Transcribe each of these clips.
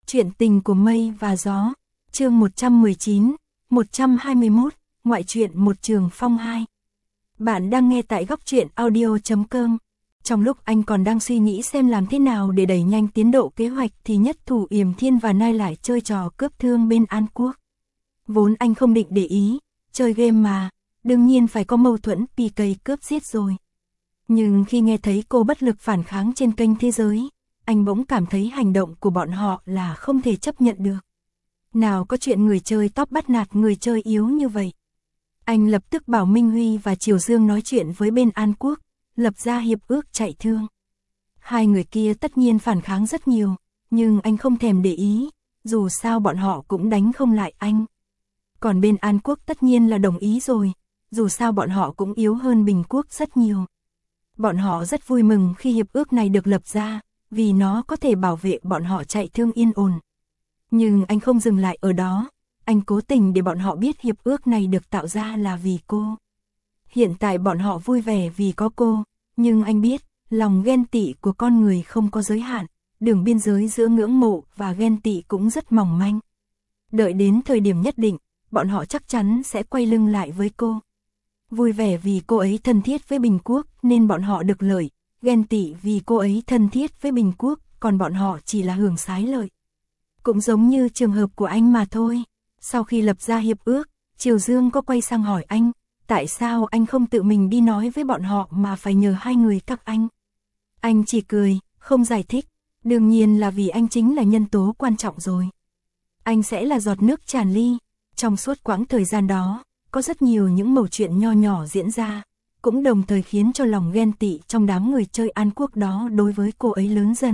Chuyện tình của mây và gió, chương 119, 121, ngoại truyện một trường phong 2. Bạn đang nghe tại góc truyện audio.com. Trong lúc anh còn đang suy nghĩ xem làm thế nào để đẩy nhanh tiến độ kế hoạch thì Nhất Thủ Yểm Thiên và Nai lại chơi trò cướp thương bên An Quốc. Vốn anh không định để ý, chơi game mà, đương nhiên phải có mâu thuẫn PK cướp giết rồi. Nhưng khi nghe thấy cô bất lực phản kháng trên kênh thế giới, anh bỗng cảm thấy hành động của bọn họ là không thể chấp nhận được. Nào có chuyện người chơi top bắt nạt người chơi yếu như vậy. Anh lập tức bảo Minh Huy và Triều Dương nói chuyện với bên An Quốc, lập ra hiệp ước chạy thương. Hai người kia tất nhiên phản kháng rất nhiều, nhưng anh không thèm để ý, dù sao bọn họ cũng đánh không lại anh. Còn bên An Quốc tất nhiên là đồng ý rồi, dù sao bọn họ cũng yếu hơn Bình Quốc rất nhiều. Bọn họ rất vui mừng khi hiệp ước này được lập ra, vì nó có thể bảo vệ bọn họ chạy thương yên ổn. Nhưng anh không dừng lại ở đó, anh cố tình để bọn họ biết hiệp ước này được tạo ra là vì cô. Hiện tại bọn họ vui vẻ vì có cô, nhưng anh biết, lòng ghen tị của con người không có giới hạn, đường biên giới giữa ngưỡng mộ và ghen tị cũng rất mỏng manh. Đợi đến thời điểm nhất định, bọn họ chắc chắn sẽ quay lưng lại với cô. Vui vẻ vì cô ấy thân thiết với Bình Quốc nên bọn họ được lợi, ghen tị vì cô ấy thân thiết với Bình Quốc, còn bọn họ chỉ là hưởng sái lợi. Cũng giống như trường hợp của anh mà thôi. Sau khi lập ra hiệp ước, Triều Dương có quay sang hỏi anh, tại sao anh không tự mình đi nói với bọn họ mà phải nhờ hai người các anh. Anh chỉ cười, không giải thích, đương nhiên là vì anh chính là nhân tố quan trọng rồi. Anh sẽ là giọt nước tràn ly. Trong suốt quãng thời gian đó, có rất nhiều những mẩu chuyện nho nhỏ diễn ra, cũng đồng thời khiến cho lòng ghen tị trong đám người chơi An Quốc đó đối với cô ấy lớn dần.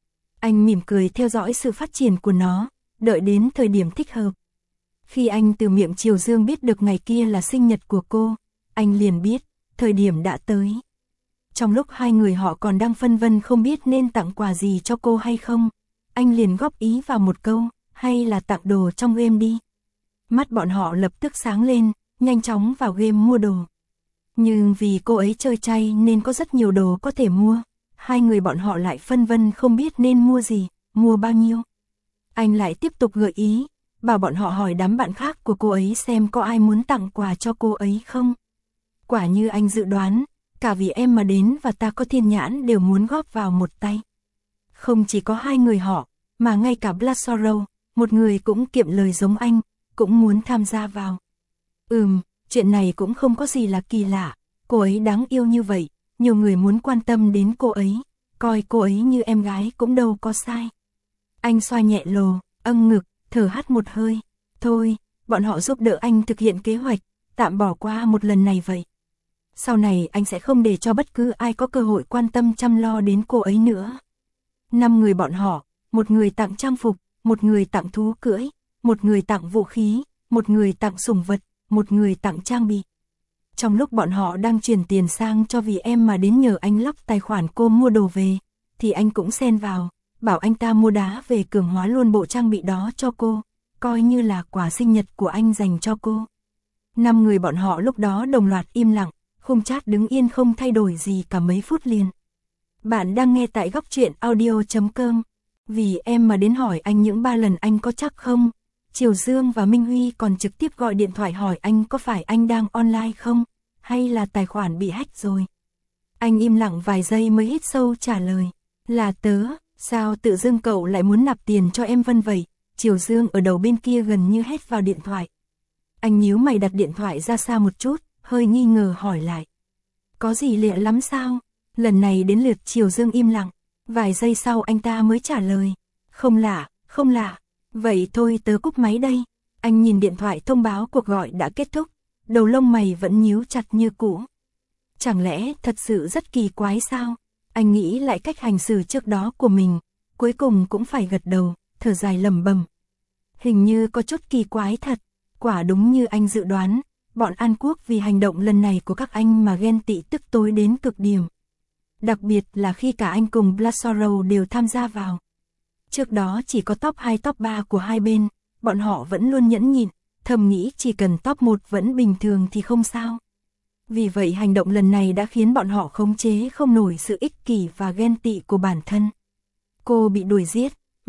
Anh mỉm cười theo dõi sự phát triển của nó, đợi đến thời điểm thích hợp. Khi anh từ miệng Triều Dương biết được ngày kia là sinh nhật của cô, anh liền biết, thời điểm đã tới. Trong lúc hai người họ còn đang phân vân không biết nên tặng quà gì cho cô hay không, anh liền góp ý vào một câu, hay là tặng đồ trong game đi. Mắt bọn họ lập tức sáng lên, nhanh chóng vào game mua đồ. Nhưng vì cô ấy chơi chay nên có rất nhiều đồ có thể mua, hai người bọn họ lại phân vân không biết nên mua gì, mua bao nhiêu. Anh lại tiếp tục gợi ý, bảo bọn họ hỏi đám bạn khác của cô ấy xem có ai muốn tặng quà cho cô ấy không. Quả như anh dự đoán, cả vì em mà đến và ta có thiên nhãn đều muốn góp vào một tay. Không chỉ có hai người họ, mà ngay cả Blood Sorrow, một người cũng kiệm lời giống anh, cũng muốn tham gia vào. Chuyện này cũng không có gì là kỳ lạ, cô ấy đáng yêu như vậy, nhiều người muốn quan tâm đến cô ấy, coi cô ấy như em gái cũng đâu có sai. Anh xoa nhẹ lồ, âng ngực, thở hắt một hơi, thôi, bọn họ giúp đỡ anh thực hiện kế hoạch, tạm bỏ qua một lần này vậy. Sau này anh sẽ không để cho bất cứ ai có cơ hội quan tâm chăm lo đến cô ấy nữa. 5 người bọn họ, một người tặng trang phục, một người tặng thú cưỡi, một người tặng vũ khí, một người tặng sủng vật, một người tặng trang bị. Trong lúc bọn họ đang chuyển tiền sang cho vì em mà đến nhờ anh lóc tài khoản cô mua đồ về, thì anh cũng xen vào, bảo anh ta mua đá về cường hóa luôn bộ trang bị đó cho cô, coi như là quà sinh nhật của anh dành cho cô. 5 người bọn họ lúc đó đồng loạt im lặng, khung chat đứng yên không thay đổi gì cả mấy phút liền. Bạn đang nghe tại góc truyện audio.com. Vì em mà đến hỏi anh những 3 lần anh có chắc không? Triều Dương và Minh Huy còn trực tiếp gọi điện thoại hỏi anh có phải anh đang online không? Hay là tài khoản bị hack rồi? Anh im lặng vài giây mới hít sâu trả lời. Là tớ, sao tự dưng cậu lại muốn nạp tiền cho em Vân vậy? Triều Dương ở đầu bên kia gần như hét vào điện thoại. Anh nhíu mày đặt điện thoại ra xa một chút, hơi nghi ngờ hỏi lại. Có gì lạ lắm sao? Lần này đến lượt Triều Dương im lặng. Vài giây sau anh ta mới trả lời. Không lạ, không lạ. Vậy thôi tớ cúp máy đây. Anh nhìn điện thoại thông báo cuộc gọi đã kết thúc. Đầu lông mày vẫn nhíu chặt như cũ. Chẳng lẽ thật sự rất kỳ quái sao? Anh nghĩ lại cách hành xử trước đó của mình. Cuối cùng cũng phải gật đầu, thở dài lẩm bẩm. Hình như có chút kỳ quái thật. Quả đúng như anh dự đoán. Bọn An Quốc vì hành động lần này của các anh mà ghen tị tức tối đến cực điểm. Đặc biệt là khi cả anh cùng Blood Sorrow đều tham gia vào. Trước đó chỉ có top 2 top 3 của hai bên, bọn họ vẫn luôn nhẫn nhịn, thầm nghĩ chỉ cần top 1 vẫn bình thường thì không sao. Vì vậy hành động lần này đã khiến bọn họ khống chế không nổi sự ích kỷ và ghen tị của bản thân. Cô bị đuổi giết,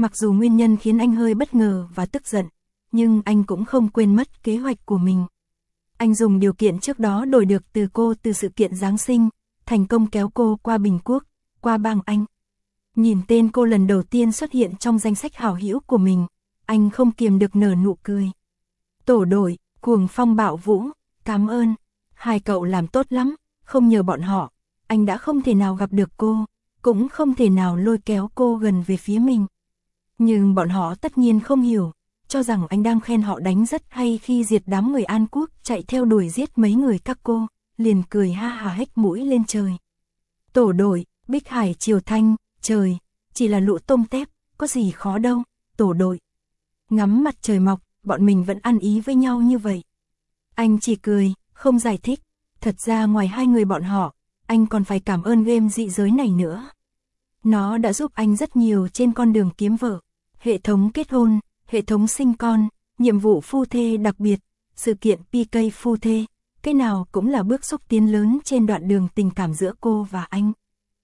Mặc dù nguyên nhân khiến anh hơi bất ngờ và tức giận, nhưng anh cũng không quên mất kế hoạch của mình. Anh dùng điều kiện trước đó đổi được từ cô từ sự kiện Giáng sinh, thành công kéo cô qua Bình Quốc, qua bang Anh. Nhìn tên cô lần đầu tiên xuất hiện trong danh sách hảo hữu của mình, anh không kiềm được nở nụ cười. Tổ đội, Cuồng Phong Bạo Vũ, cảm ơn. Hai cậu làm tốt lắm, không nhờ bọn họ, anh đã không thể nào gặp được cô, cũng không thể nào lôi kéo cô gần về phía mình. Nhưng bọn họ tất nhiên không hiểu, cho rằng anh đang khen họ đánh rất hay khi diệt đám người An Quốc chạy theo đuổi giết mấy người các cô, liền cười ha hả hếch mũi lên trời. Tổ đội, Bích Hải Triều Thanh, trời, chỉ là lũ tôm tép, có gì khó đâu, tổ đội. Ngắm mặt trời mọc, bọn mình vẫn ăn ý với nhau như vậy. Anh chỉ cười, không giải thích, thật ra ngoài hai người bọn họ, anh còn phải cảm ơn game dị giới này nữa. Nó đã giúp anh rất nhiều trên con đường kiếm vợ, hệ thống kết hôn, hệ thống sinh con, nhiệm vụ phu thê đặc biệt, sự kiện PK phu thê, cái nào cũng là bước xúc tiến lớn trên đoạn đường tình cảm giữa cô và anh.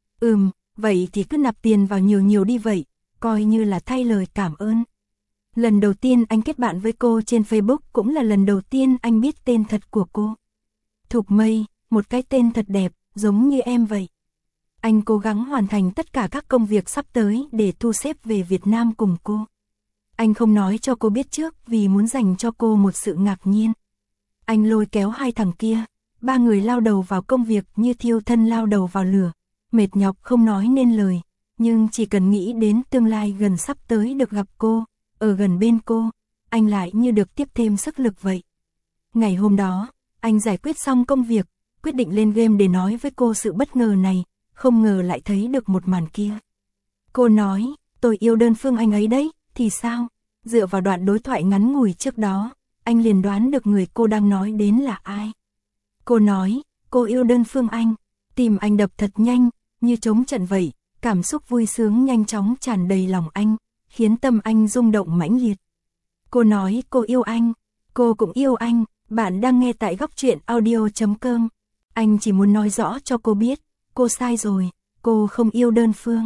Vậy thì cứ nạp tiền vào nhiều nhiều đi vậy, coi như là thay lời cảm ơn. Lần đầu tiên anh kết bạn với cô trên Facebook cũng là lần đầu tiên anh biết tên thật của cô. Thục Mây, một cái tên thật đẹp, giống như em vậy. Anh cố gắng hoàn thành tất cả các công việc sắp tới để thu xếp về Việt Nam cùng cô. Anh không nói cho cô biết trước vì muốn dành cho cô một sự ngạc nhiên. Anh lôi kéo hai thằng kia, ba người lao đầu vào công việc như thiêu thân lao đầu vào lửa, mệt nhọc không nói nên lời, nhưng chỉ cần nghĩ đến tương lai gần sắp tới được gặp cô, ở gần bên cô, anh lại như được tiếp thêm sức lực vậy. Ngày hôm đó, anh giải quyết xong công việc, quyết định lên game để nói với cô sự bất ngờ này, không ngờ lại thấy được một màn kia. Cô nói, tôi yêu đơn phương anh ấy đấy, thì sao? Dựa vào đoạn đối thoại ngắn ngủi trước đó, anh liền đoán được người cô đang nói đến là ai. Cô nói, cô yêu đơn phương anh, tim anh đập thật nhanh, như trống trận vậy, cảm xúc vui sướng nhanh chóng tràn đầy lòng anh, khiến tâm anh rung động mãnh liệt. Cô nói cô yêu anh, cô cũng yêu anh, bạn đang nghe tại Góc Truyện Audio.com. Anh chỉ muốn nói rõ cho cô biết, cô sai rồi, cô không yêu đơn phương.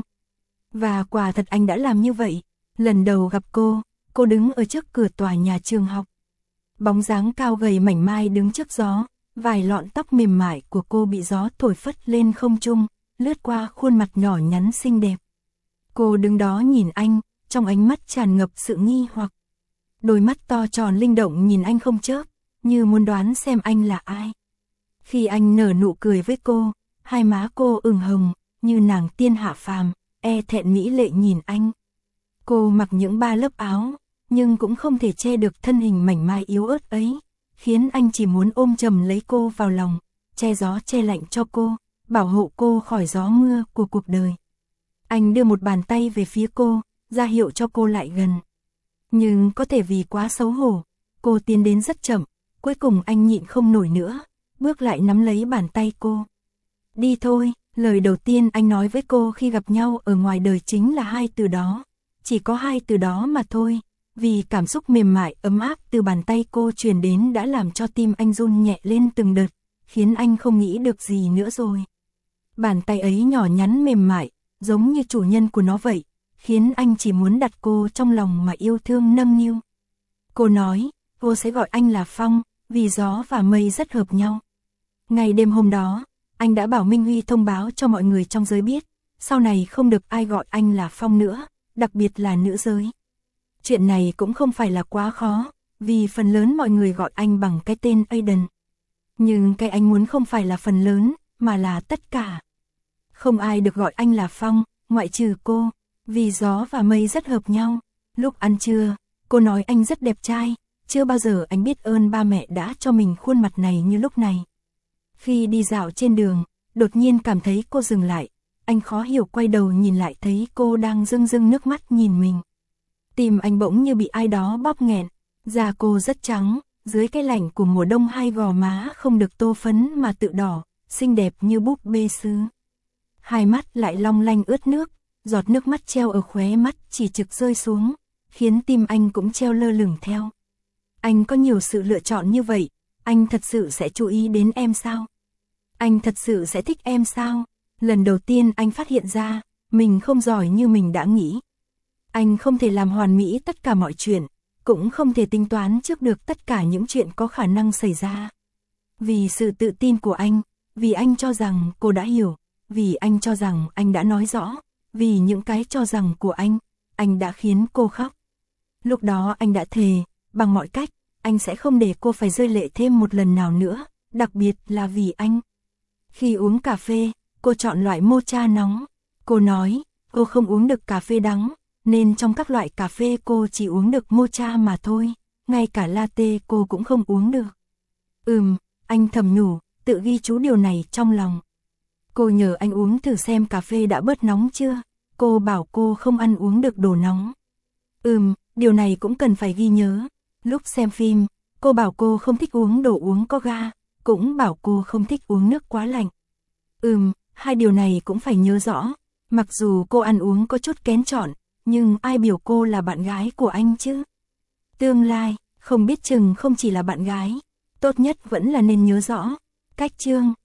Và quả thật anh đã làm như vậy. Lần đầu gặp cô đứng ở trước cửa tòa nhà trường học. Bóng dáng cao gầy mảnh mai đứng trước gió, vài lọn tóc mềm mại của cô bị gió thổi phất lên không trung, lướt qua khuôn mặt nhỏ nhắn xinh đẹp. Cô đứng đó nhìn anh, trong ánh mắt tràn ngập sự nghi hoặc. Đôi mắt to tròn linh động nhìn anh không chớp, như muốn đoán xem anh là ai. Khi anh nở nụ cười với cô, hai má cô ửng hồng, như nàng tiên hạ phàm, e thẹn mỹ lệ nhìn anh. Cô mặc những ba lớp áo, nhưng cũng không thể che được thân hình mảnh mai yếu ớt ấy, khiến anh chỉ muốn ôm chầm lấy cô vào lòng, che gió che lạnh cho cô, bảo hộ cô khỏi gió mưa của cuộc đời. Anh đưa một bàn tay về phía cô, ra hiệu cho cô lại gần. Nhưng có thể vì quá xấu hổ, cô tiến đến rất chậm, cuối cùng anh nhịn không nổi nữa, bước lại nắm lấy bàn tay cô. Đi thôi, lời đầu tiên anh nói với cô khi gặp nhau ở ngoài đời chính là hai từ đó. Chỉ có hai từ đó mà thôi, vì cảm xúc mềm mại ấm áp từ bàn tay cô truyền đến đã làm cho tim anh run nhẹ lên từng đợt, khiến anh không nghĩ được gì nữa rồi. Bàn tay ấy nhỏ nhắn mềm mại, giống như chủ nhân của nó vậy, khiến anh chỉ muốn đặt cô trong lòng mà yêu thương nâng niu. Cô nói, cô sẽ gọi anh là Phong, vì gió và mây rất hợp nhau. Ngày đêm hôm đó, anh đã bảo Minh Huy thông báo cho mọi người trong giới biết, sau này không được ai gọi anh là Phong nữa, đặc biệt là nữ giới. Chuyện này cũng không phải là quá khó, vì phần lớn mọi người gọi anh bằng cái tên Aiden. Nhưng cái anh muốn không phải là phần lớn, mà là tất cả. Không ai được gọi anh là Phong, ngoại trừ cô, vì gió và mây rất hợp nhau. Lúc ăn trưa, cô nói anh rất đẹp trai, chưa bao giờ anh biết ơn ba mẹ đã cho mình khuôn mặt này như lúc này. Khi đi dạo trên đường, đột nhiên cảm thấy cô dừng lại, anh khó hiểu quay đầu nhìn lại thấy cô đang rưng rưng nước mắt nhìn mình. Tim anh bỗng như bị ai đó bóp nghẹn, da cô rất trắng, dưới cái lạnh của mùa đông hai gò má không được tô phấn mà tự đỏ, xinh đẹp như búp bê sứ. Hai mắt lại long lanh ướt nước, giọt nước mắt treo ở khóe mắt chỉ trực rơi xuống, khiến tim anh cũng treo lơ lửng theo. Anh có nhiều sự lựa chọn như vậy, anh thật sự sẽ chú ý đến em sao? Anh thật sự sẽ thích em sao? Lần đầu tiên anh phát hiện ra, mình không giỏi như mình đã nghĩ. Anh không thể làm hoàn mỹ tất cả mọi chuyện, cũng không thể tính toán trước được tất cả những chuyện có khả năng xảy ra. Vì sự tự tin của anh, vì anh cho rằng cô đã hiểu, vì anh cho rằng anh đã nói rõ, vì những cái cho rằng của anh đã khiến cô khóc. Lúc đó anh đã thề, bằng mọi cách, anh sẽ không để cô phải rơi lệ thêm một lần nào nữa, đặc biệt là vì anh. Khi uống cà phê, cô chọn loại mocha nóng. Cô nói, cô không uống được cà phê đắng, nên trong các loại cà phê cô chỉ uống được mocha mà thôi, ngay cả latte cô cũng không uống được. Anh thầm nhủ, tự ghi chú điều này trong lòng. Cô nhờ anh uống thử xem cà phê đã bớt nóng chưa, cô bảo cô không ăn uống được đồ nóng. Điều này cũng cần phải ghi nhớ. Lúc xem phim, cô bảo cô không thích uống đồ uống có ga, cũng bảo cô không thích uống nước quá lạnh. Hai điều này cũng phải nhớ rõ. Mặc dù cô ăn uống có chút kén chọn, nhưng ai biểu cô là bạn gái của anh chứ? Tương lai, không biết chừng không chỉ là bạn gái. Tốt nhất vẫn là nên nhớ rõ. Cách chương